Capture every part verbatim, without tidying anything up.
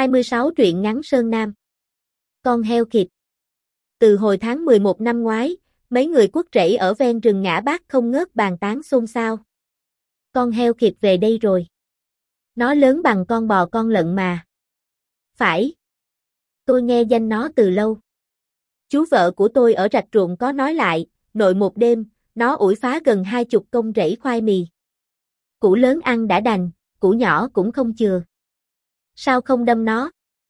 hai mươi sáu truyện ngắn Sơn Nam. Con heo kịt. Từ hồi tháng mười một năm ngoái, mấy người quốc rẫy ở ven rừng Ngã Bác không ngớt bàn tán xôn xao. Con heo kịt về đây rồi. Nó lớn bằng con bò con lợn mà. Phải. Tôi nghe danh nó từ lâu. Chú vợ của tôi ở rạch ruộng có nói lại, nội một đêm, nó ủi phá gần hai chục công rẫy khoai mì. Củ lớn ăn đã đành, củ nhỏ cũng không chừa. Sao không đâm nó?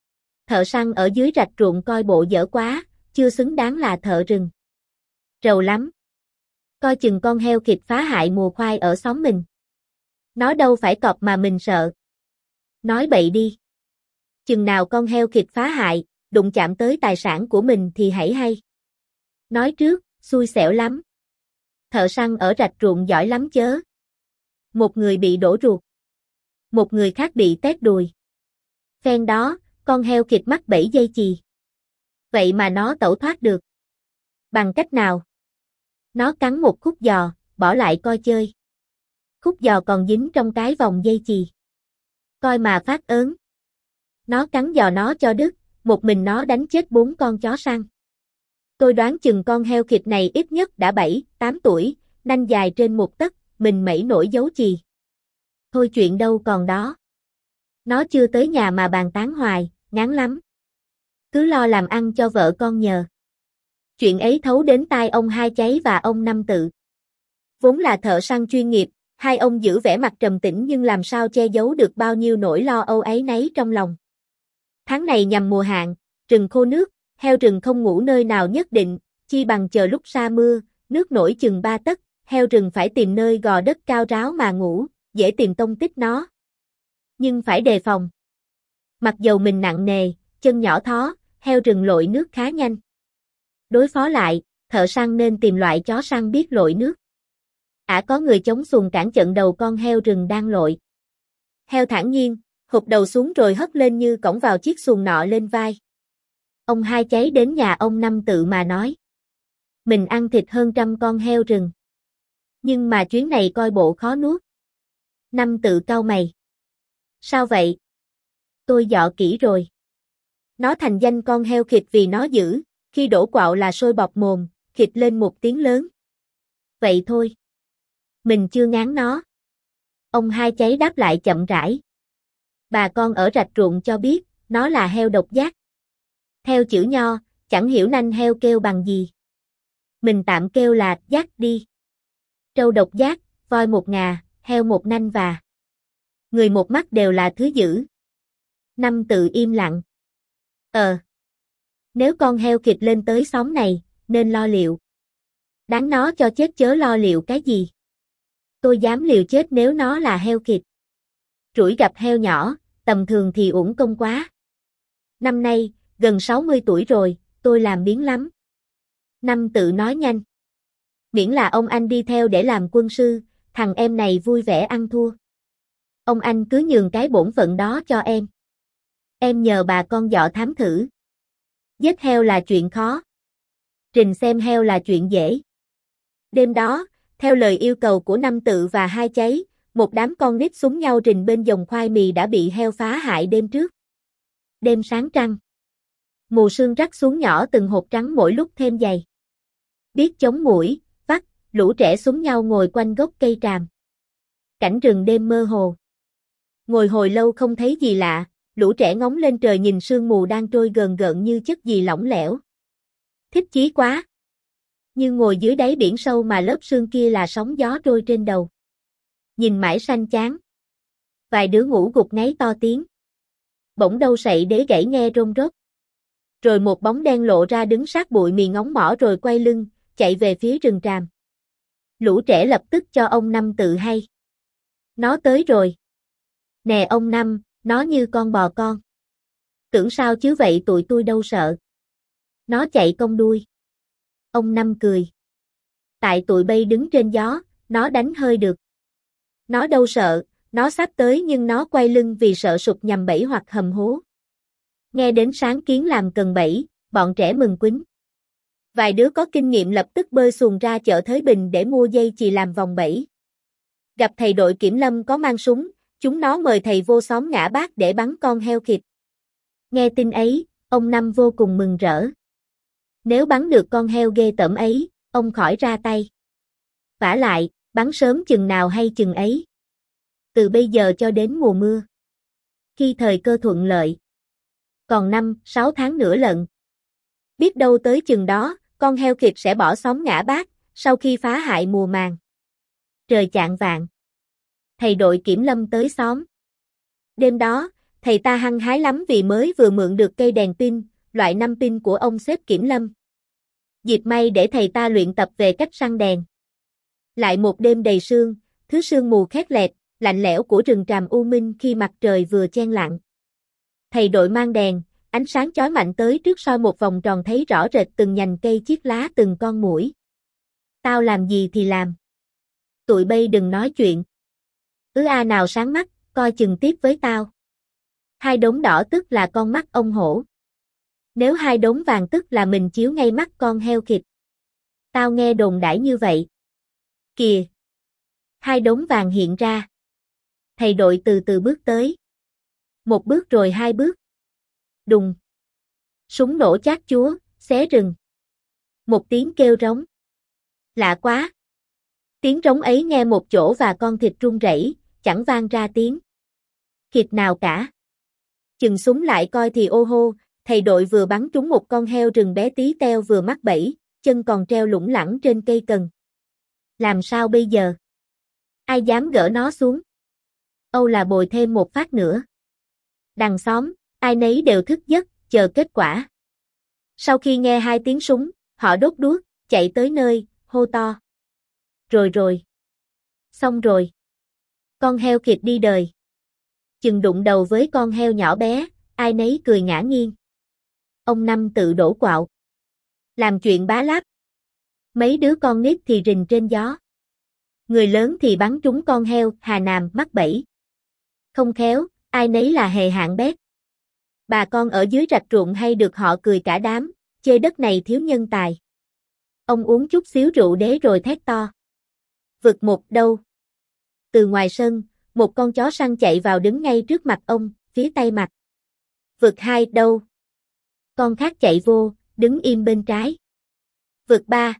Thợ săn ở dưới rạch ruộng coi bộ dở quá, chưa xứng đáng là thợ rừng. Rầu lắm. Coi chừng con heo kịt phá hại mùa khoai ở xóm mình. Nó đâu phải cọp mà mình sợ. Nói bậy đi. Chừng nào con heo kịt phá hại, đụng chạm tới tài sản của mình thì hãy hay. Nói trước, xui xẻo lắm. Thợ săn ở rạch ruộng giỏi lắm chớ. Một người bị đổ ruột. Một người khác bị tét đùi. Phen đó, con heo kịt mắc bẫy dây chì. Vậy mà nó tẩu thoát được. Bằng cách nào? Nó cắn một khúc giò, bỏ lại coi chơi. Khúc giò còn dính trong cái vòng dây chì. Coi mà phát ớn. Nó cắn giò nó cho đứt, một mình nó đánh chết bốn con chó săn. Tôi đoán chừng con heo kịt này ít nhất đã bảy, tám tuổi, nanh dài trên một tấc, mình mẩy nổi dấu chì. Thôi chuyện đâu còn đó. Nó chưa tới nhà mà bàn tán hoài, ngán lắm. Cứ lo làm ăn cho vợ con nhờ. Chuyện ấy thấu đến tai ông Hai Cháy và ông Năm Tự. Vốn là thợ săn chuyên nghiệp, hai ông giữ vẻ mặt trầm tĩnh nhưng làm sao che giấu được bao nhiêu nỗi lo âu áy náy trong lòng. Tháng này nhằm mùa hạn, rừng khô nước, heo rừng không ngủ nơi nào nhất định, chi bằng chờ lúc sa mưa, nước nổi chừng ba tấc, heo rừng phải tìm nơi gò đất cao ráo mà ngủ, dễ tìm tông tích nó. Nhưng phải đề phòng. Mặc dầu mình nặng nề, chân nhỏ thó, heo rừng lội nước khá nhanh. Đối phó lại, thợ săn nên tìm loại chó săn biết lội nước. Ả có người chống xuồng cản chặn đầu con heo rừng đang lội. Heo thản nhiên, hụt đầu xuống rồi hất lên như cõng vào chiếc xuồng nọ lên vai. Ông Hai Cháy đến nhà ông Năm Tự mà nói. Mình ăn thịt hơn trăm con heo rừng. Nhưng mà chuyến này coi bộ khó nuốt. Năm Tự cau mày. Sao vậy? Tôi dọ kỹ rồi. Nó thành danh con heo khịt vì nó dữ, khi đổ quạo là sôi bọt mồm, khịt lên một tiếng lớn. Vậy thôi. Mình chưa ngán nó. Ông Hai Cháy đáp lại chậm rãi. Bà con ở rạch ruộng cho biết, nó là heo độc giác. Theo chữ Nho, chẳng hiểu nanh heo kêu bằng gì. Mình tạm kêu là giác đi. Trâu độc giác, voi một ngà, heo một nanh và người một mắt đều là thứ dữ. Năm Tự im lặng. Ờ. Nếu con heo kịt lên tới xóm này, nên lo liệu. Đáng nó cho chết chớ lo liệu cái gì. Tôi dám liều chết nếu nó là heo kịt. Rủi gặp heo nhỏ, tầm thường thì uổng công quá. Năm nay, gần sáu mươi tuổi rồi, tôi làm biếng lắm. Năm Tự nói nhanh. Miễn là ông anh đi theo để làm quân sư, thằng em này vui vẻ ăn thua. Ông anh cứ nhường cái bổn phận đó cho em. Em nhờ bà con dọ thám thử. Giết heo là chuyện khó. Rình xem heo là chuyện dễ. Đêm đó, theo lời yêu cầu của Năm Tự và Hai Cháy, một đám con nít súng nhau rình bên dòng khoai mì đã bị heo phá hại đêm trước. Đêm sáng trăng. Mù sương rắc xuống nhỏ từng hột trắng mỗi lúc thêm dày. Biết chống muỗi, vắt, lũ trẻ súng nhau ngồi quanh gốc cây tràm. Cảnh rừng đêm mơ hồ. Ngồi hồi lâu không thấy gì lạ, lũ trẻ ngóng lên trời nhìn sương mù đang trôi gờn gợn như chất gì lỏng lẻo. Thích chí quá. Như ngồi dưới đáy biển sâu mà lớp sương kia là sóng gió trôi trên đầu. Nhìn mãi sanh chán. Vài đứa ngủ gục ngáy to tiếng. Bỗng đâu sậy đế gãy nghe rôn rốt. Rồi một bóng đen lộ ra đứng sát bụi mì ngóng mỏ rồi quay lưng, chạy về phía rừng tràm. Lũ trẻ lập tức cho ông Năm Tự hay. Nó tới rồi. Nè ông Năm, nó như con bò con. Tưởng sao chứ vậy tụi tôi đâu sợ. Nó chạy cong đuôi. Ông Năm cười. Tại tụi bay đứng trên gió, nó đánh hơi được. Nó đâu sợ, nó sắp tới nhưng nó quay lưng vì sợ sụp nhầm bẫy hoặc hầm hố. Nghe đến sáng kiến làm cần bẫy, bọn trẻ mừng quýnh. Vài đứa có kinh nghiệm lập tức bơi xuồng ra chợ Thới Bình để mua dây chì làm vòng bẫy. Gặp thầy đội kiểm lâm có mang súng, chúng nó mời thầy vô xóm Ngã Bác để bắn con heo kịt. Nghe tin ấy, ông Năm vô cùng mừng rỡ. Nếu bắn được con heo ghê tởm ấy, ông khỏi ra tay. Vả lại, bắn sớm chừng nào hay chừng ấy. Từ bây giờ cho đến mùa mưa. Khi thời cơ thuận lợi. Còn năm, sáu tháng nữa lận. Biết đâu tới chừng đó, con heo kịp sẽ bỏ xóm ngã bát, sau khi phá hại mùa màng. Trời chạng vạng. Thầy đội kiểm lâm tới xóm. Đêm đó, thầy ta hăng hái lắm vì mới vừa mượn được cây đèn pin, loại năm pin của ông xếp kiểm lâm. Dịp may để thầy ta luyện tập về cách săn đèn. Lại một đêm đầy sương, thứ sương mù khét lẹt, lạnh lẽo của rừng tràm u minh khi mặt trời vừa chen lặng. Thầy đội mang đèn, ánh sáng chói mạnh tới trước soi một vòng tròn thấy rõ rệt từng nhành cây chiếc lá từng con muỗi. Tao làm gì thì làm. Tụi bay đừng nói chuyện. Ứ a nào sáng mắt, coi chừng tiếp với tao. Hai đốm đỏ tức là con mắt ông hổ. Nếu hai đốm vàng tức là mình chiếu ngay mắt con heo kịt. Tao nghe đồn đãi như vậy. Kìa! Hai đốm vàng hiện ra. Thầy đội từ từ bước tới. Một bước rồi hai bước. Đùng! Súng nổ chát chúa, xé rừng. Một tiếng kêu rống. Lạ quá! Tiếng rống ấy nghe một chỗ và con thịt run rẩy, chẳng vang ra tiếng thịt nào cả. Chừng súng lại coi thì ô hô, thầy đội vừa bắn trúng một con heo rừng bé tí teo vừa mắc bẫy, chân còn treo lủng lẳng trên cây cần. Làm sao bây giờ? Ai dám gỡ nó xuống? Âu là bồi thêm một phát nữa. Đằng xóm, ai nấy đều thức giấc, chờ kết quả. Sau khi nghe hai tiếng súng, họ đốt đuốc, chạy tới nơi, hô to. Rồi rồi. Xong rồi. Con heo kịt đi đời. Chừng đụng đầu với con heo nhỏ bé, ai nấy cười ngã nghiêng. Ông Năm tự đổ quạo. Làm chuyện bá láp. Mấy đứa con nít thì rình trên gió. Người lớn thì bắn trúng con heo, hà nàm, mắc bẫy. Không khéo, ai nấy là hề hạng bét. Bà con ở dưới rạch ruộng hay được họ cười cả đám, chê đất này thiếu nhân tài. Ông uống chút xíu rượu đế rồi thét to. Vực một đâu? Từ ngoài sân, một con chó săn chạy vào đứng ngay trước mặt ông, phía tay mặt. Vực hai đâu? Con khác chạy vô, đứng im bên trái. Vực ba.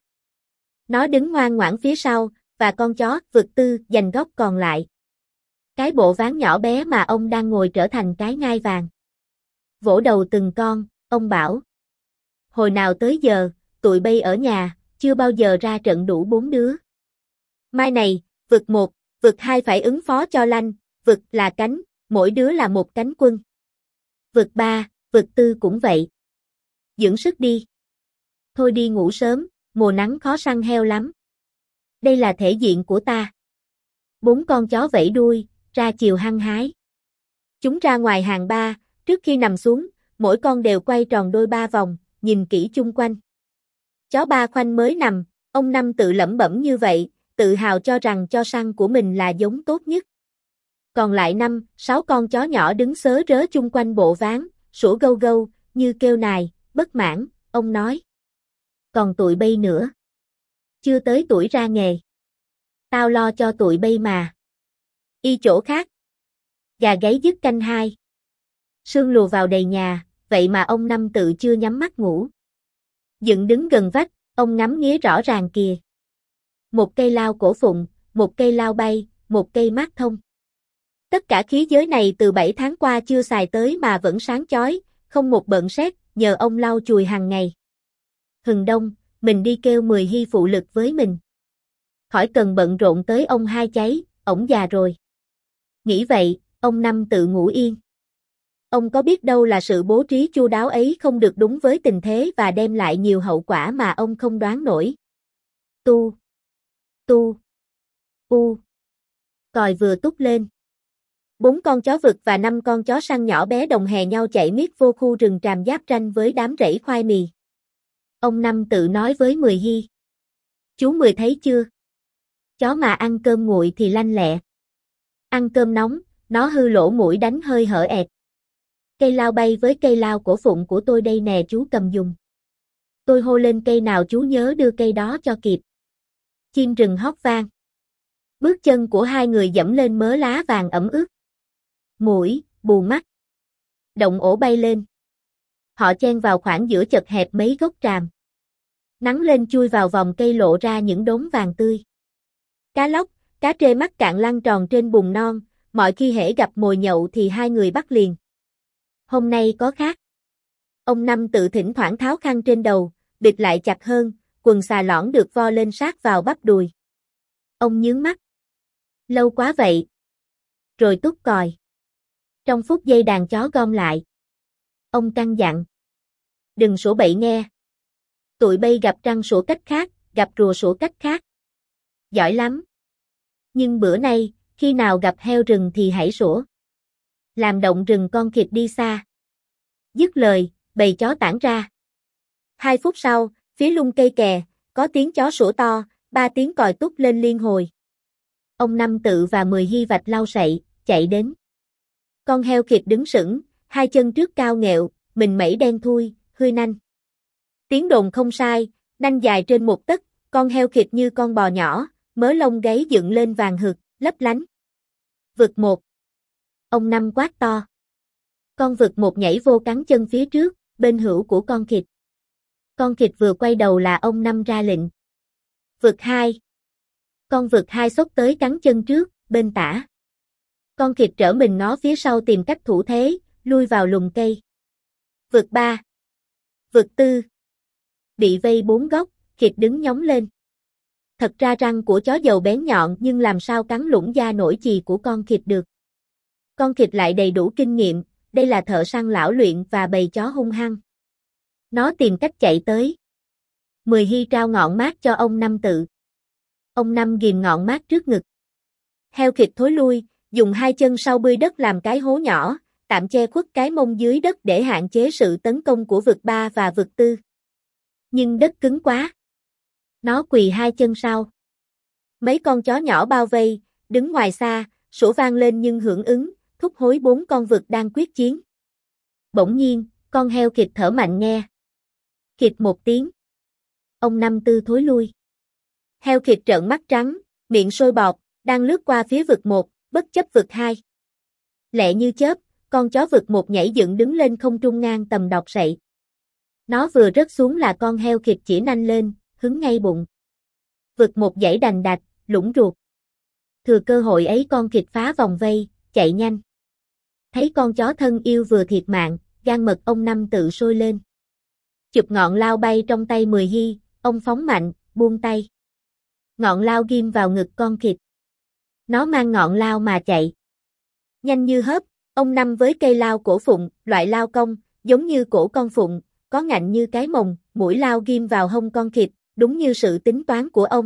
Nó đứng ngoan ngoãn phía sau, và con chó, vực tư, giành góc còn lại. Cái bộ ván nhỏ bé mà ông đang ngồi trở thành cái ngai vàng. Vỗ đầu từng con, ông bảo. Hồi nào tới giờ, tụi bay ở nhà, chưa bao giờ ra trận đủ bốn đứa. Mai này, vực một, vực hai phải ứng phó cho lanh, vực là cánh, mỗi đứa là một cánh quân. Vực ba, vực tư cũng vậy. Dưỡng sức đi. Thôi đi ngủ sớm, mùa nắng khó săn heo lắm. Đây là thể diện của ta. Bốn con chó vẫy đuôi, ra chiều hăng hái. Chúng ra ngoài hàng ba, trước khi nằm xuống, mỗi con đều quay tròn đôi ba vòng, nhìn kỹ chung quanh. Chó ba khoanh mới nằm, ông Năm tự lẩm bẩm như vậy, tự hào cho rằng cho săn của mình là giống tốt nhất. Còn lại năm, sáu con chó nhỏ đứng xớ rớ chung quanh bộ ván, sủa gâu gâu, như kêu nài, bất mãn, ông nói. Còn tụi bay nữa. Chưa tới tuổi ra nghề. Tao lo cho tụi bay mà. Y chỗ khác. Gà gáy dứt canh hai. Sương lùa vào đầy nhà, vậy mà ông Năm tự chưa nhắm mắt ngủ. Dựng đứng gần vách, ông ngắm nghía rõ ràng kìa. Một cây lao cổ phụng, một cây lao bay, một cây mát thông. Tất cả khí giới này từ bảy tháng qua chưa xài tới mà vẫn sáng chói, không một bận sét, nhờ ông lau chùi hàng ngày. Hừng đông, mình đi kêu mười hy phụ lực với mình. Khỏi cần bận rộn tới ông hai cháy, ổng già rồi. Nghĩ vậy, ông Năm tự ngủ yên. Ông có biết đâu là sự bố trí chu đáo ấy không được đúng với tình thế và đem lại nhiều hậu quả mà ông không đoán nổi. Tu. Tu. U. Còi vừa tút lên. Bốn con chó vực và năm con chó săn nhỏ bé đồng hè nhau chạy miết vô khu rừng tràm giáp ranh với đám rẫy khoai mì. Ông Năm tự nói với Mười Hy. Chú Mười thấy chưa? Chó mà ăn cơm nguội thì lanh lẹ. Ăn cơm nóng, nó hư lỗ mũi đánh hơi hở ẹt. Cây lao bay với cây lao cổ phụng của tôi đây nè chú cầm dùng. Tôi hô lên cây nào chú nhớ đưa cây đó cho kịp. Chim rừng hót vang. Bước chân của hai người dẫm lên mớ lá vàng ẩm ướt. Mũi, bù mắt. Động ổ bay lên. Họ chen vào khoảng giữa chật hẹp mấy gốc tràm. Nắng lên chui vào vòng cây lộ ra những đốm vàng tươi. Cá lóc, cá trê mắc cạn lăn tròn trên bùn non, mọi khi hễ gặp mồi nhậu thì hai người bắt liền. Hôm nay có khác. Ông Năm tự thỉnh thoảng tháo khăn trên đầu, bịt lại chặt hơn, quần xà lõn được vo lên sát vào bắp đùi. Ông nhướng mắt. Lâu quá vậy. Rồi tút còi. Trong phút giây đàn chó gom lại. Ông căn dặn. Đừng sủa bậy nghe. Tụi bay gặp trăng sủa cách khác, gặp rùa sủa cách khác. Giỏi lắm. Nhưng bữa nay, khi nào gặp heo rừng thì hãy sủa. Làm động rừng con khịt đi xa. Dứt lời, bầy chó tản ra. Hai phút sau, phía lung cây kè, có tiếng chó sủa to, ba tiếng còi tút lên liên hồi. Ông Năm Tự và Mười Hy vạch lau sậy, chạy đến. Con heo khịt đứng sững, hai chân trước cao nghẹo, mình mẩy đen thui, hươi nanh. Tiếng đồn không sai, nanh dài trên một tấc, con heo khịt như con bò nhỏ, mớ lông gáy dựng lên vàng hực, lấp lánh. Vực một. Ông Năm quát to. Con vực một nhảy vô cắn chân phía trước, bên hữu của con khịt. Con khịt vừa quay đầu là ông Năm ra lệnh. Vực hai. Con vực hai xốc tới cắn chân trước, bên tả. Con khịt trở mình ngó phía sau tìm cách thủ thế, lui vào lùm cây. Vực ba. Vực tư. Bị vây bốn góc, khịt đứng nhóng lên. Thật ra răng của chó dầu bén nhọn nhưng làm sao cắn lũng da nổi chì của con khịt được. Con khịt lại đầy đủ kinh nghiệm, đây là thợ săn lão luyện và bầy chó hung hăng. Nó tìm cách chạy tới. Mười Hy trao ngọn mát cho ông Năm Tự. Ông Năm ghìm ngọn mát trước ngực. Heo khịt thối lui, dùng hai chân sau bươi đất làm cái hố nhỏ, tạm che khuất cái mông dưới đất để hạn chế sự tấn công của vực ba và vực tư. Nhưng đất cứng quá. Nó quỳ hai chân sau. Mấy con chó nhỏ bao vây, đứng ngoài xa, sủa vang lên nhưng hưởng ứng, thúc hối bốn con vực đang quyết chiến. Bỗng nhiên, con heo khịt thở mạnh nghe. Khịt một tiếng. Ông Năm Tư thối lui. Heo khịt trợn mắt trắng, miệng sôi bọt, đang lướt qua phía vực một, bất chấp vực hai. Lẹ như chớp, con chó vực một nhảy dựng đứng lên không trung ngang tầm đọt sậy. Nó vừa rớt xuống là con heo khịt chỉ nanh lên, hứng ngay bụng. Vực một dãy đành đạch, lũng ruột. Thừa cơ hội ấy con khịt phá vòng vây, chạy nhanh. Thấy con chó thân yêu vừa thiệt mạng, gan mật ông Năm Tự sôi lên. Chụp ngọn lao bay trong tay Mười Hy, ông phóng mạnh, buông tay. Ngọn lao ghim vào ngực con khịt. Nó mang ngọn lao mà chạy. Nhanh như hớp, ông Năm với cây lao cổ phụng, loại lao cong, giống như cổ con phụng, có ngạnh như cái mồng, mũi lao ghim vào hông con khịt, đúng như sự tính toán của ông.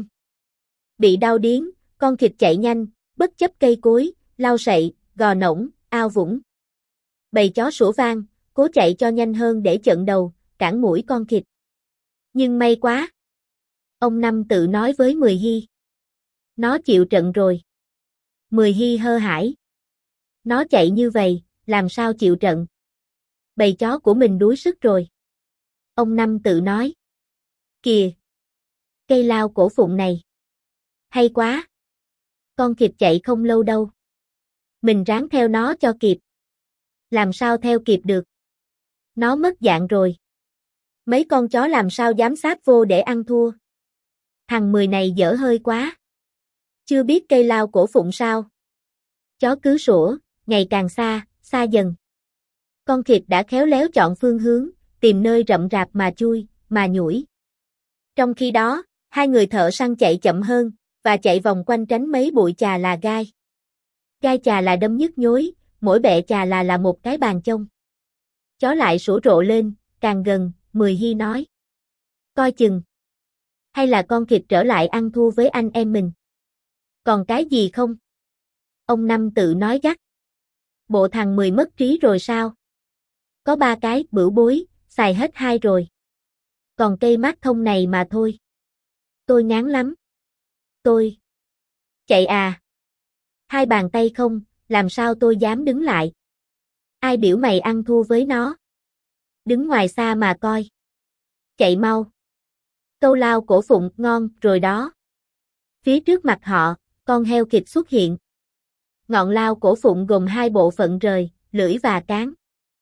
Bị đau điếng, con khịt chạy nhanh, bất chấp cây cối, lao sậy, gò nổng, ao vũng. Bầy chó sủa vang, cố chạy cho nhanh hơn để chận đầu, cản mũi con khịt. Nhưng may quá. Ông Năm Tự nói với Mười Hy. Nó chịu trận rồi. Mười Hy hơ hãi. Nó chạy như vậy, làm sao chịu trận? Bầy chó của mình đuối sức rồi. Ông Năm Tự nói. Kìa! Cây lao cổ phụng này. Hay quá! Con khịt chạy không lâu đâu. Mình ráng theo nó cho kịp. Làm sao theo kịp được? Nó mất dạng rồi. Mấy con chó làm sao dám sáp vô để ăn thua? Thằng Mười này dở hơi quá. Chưa biết cây lao cổ phụng sao? Chó cứ sủa, ngày càng xa, xa dần. Con khịt đã khéo léo chọn phương hướng, tìm nơi rậm rạp mà chui, mà nhủi. Trong khi đó, hai người thợ săn chạy chậm hơn, và chạy vòng quanh tránh mấy bụi chà là gai. Gai chà là đâm nhức nhối, mỗi bẹ chà là là một cái bàn chông. Chó lại sủa rộ lên, càng gần, Mười Hy nói. Coi chừng. Hay là con khịt trở lại ăn thua với anh em mình? Còn cái gì không? Ông Năm Tự nói gắt. Bộ thằng Mười mất trí rồi sao? Có ba cái, bửu bối, xài hết hai rồi. Còn cây mát thông này mà thôi. Tôi ngán lắm. Tôi. Chạy à? Hai bàn tay không, làm sao tôi dám đứng lại? Ai biểu mày ăn thua với nó? Đứng ngoài xa mà coi. Chạy mau. Câu lao cổ phụng ngon rồi đó. Phía trước mặt họ, con heo khịt xuất hiện. Ngọn lao cổ phụng gồm hai bộ phận rời, lưỡi và cán.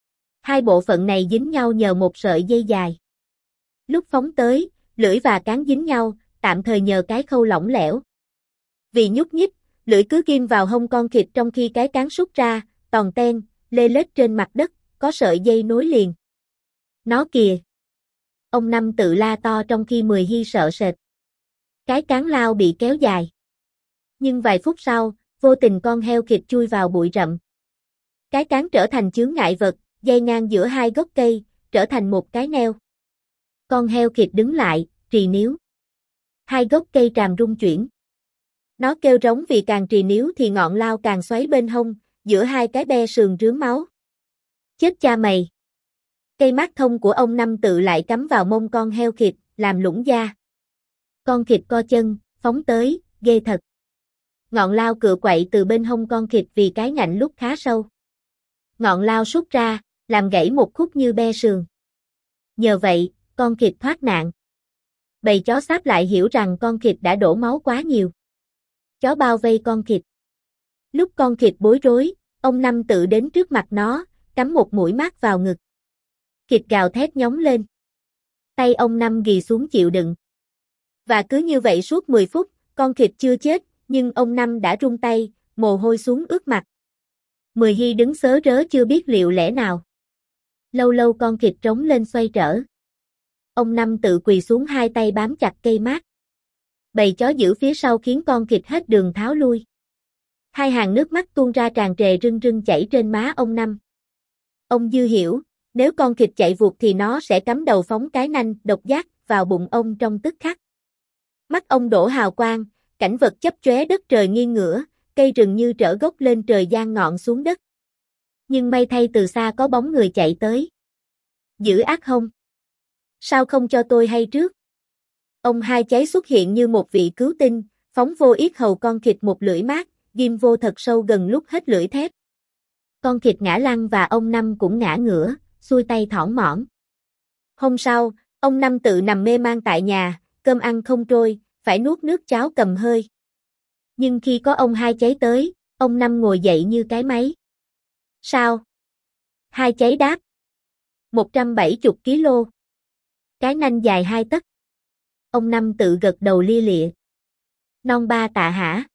Hai bộ phận này dính nhau nhờ một sợi dây dài. Lúc phóng tới, lưỡi và cán dính nhau, tạm thời nhờ cái khâu lỏng lẻo. Vì nhúc nhích, lưỡi cứ ghim vào hông con khịt trong khi cái cán sút ra, tòn ten, lê lết trên mặt đất, có sợi dây nối liền. Nó kìa! Ông Năm tự la to trong khi Mười Hy sợ sệt. Cái cán lao bị kéo dài. Nhưng vài phút sau, vô tình con heo khịt chui vào bụi rậm. Cái cán trở thành chướng ngại vật, dây ngang giữa hai gốc cây, trở thành một cái neo. Con heo khịt đứng lại, trì níu. Hai gốc cây tràm rung chuyển. Nó kêu rống vì càng trì níu thì ngọn lao càng xoáy bên hông, giữa hai cái be sườn rướm máu. Chết cha mày! Cây mát thông của ông Năm tự lại cắm vào mông con heo khịt, làm lũng da. Con khịt co chân, phóng tới, ghê thật. Ngọn lao cựa quậy từ bên hông con khịt vì cái ngạnh lúc khá sâu. Ngọn lao sút ra, làm gãy một khúc như be sườn. Nhờ vậy, con khịt thoát nạn. Bầy chó sáp lại hiểu rằng con khịt đã đổ máu quá nhiều. Chó bao vây con khịt. Lúc con khịt bối rối, ông Năm tự đến trước mặt nó, cắm một mũi mát vào ngực. Khịt gào thét nhóng lên. Tay ông Năm ghì xuống chịu đựng. Và cứ như vậy suốt mười phút, con khịt chưa chết, nhưng ông Năm đã run tay, mồ hôi xuống ướt mặt. Mười Hy đứng sớ rớ chưa biết liệu lẽ nào. Lâu lâu con khịt trống lên xoay trở. Ông Năm tự quỳ xuống hai tay bám chặt cây mát. Bầy chó giữ phía sau khiến con khịt hết đường tháo lui. Hai hàng nước mắt tuôn ra tràn trề rưng rưng chảy trên má ông Năm. Ông Dư hiểu, nếu con khịt chạy vụt thì nó sẽ cắm đầu phóng cái nanh độc giác vào bụng ông trong tức khắc. Mắt ông đổ hào quang, cảnh vật chớp chóe, đất trời nghiêng ngửa, cây rừng như trở gốc lên trời giang ngọn xuống đất. Nhưng may thay từ xa có bóng người chạy tới. Giữ ác hông? Sao không cho tôi hay trước? Ông Hai Cháy xuất hiện như một vị cứu tinh, phóng vô yết hầu con khịt một lưỡi mát, ghim vô thật sâu gần lúc hết lưỡi thép. Con khịt ngã lăn và ông Năm cũng ngã ngửa, xuôi tay thõng mõm. Hôm sau, ông Năm tự nằm mê man tại nhà, cơm ăn không trôi, phải nuốt nước cháo cầm hơi. Nhưng khi có ông Hai Cháy tới, ông Năm ngồi dậy như cái máy. Sao? Hai Cháy đáp. một trăm bảy mươi ki lô. Cái nanh dài hai tấc. Ông Năm tự gật đầu lia lịa. Non ba tạ hả?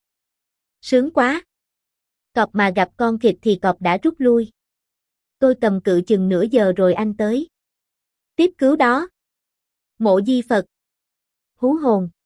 Sướng quá. Cọp mà gặp con khịt thì cọp đã rút lui. Tôi cầm cự chừng nửa giờ rồi anh tới. Tiếp cứu đó. Mộ Di Phật. Hú hồn.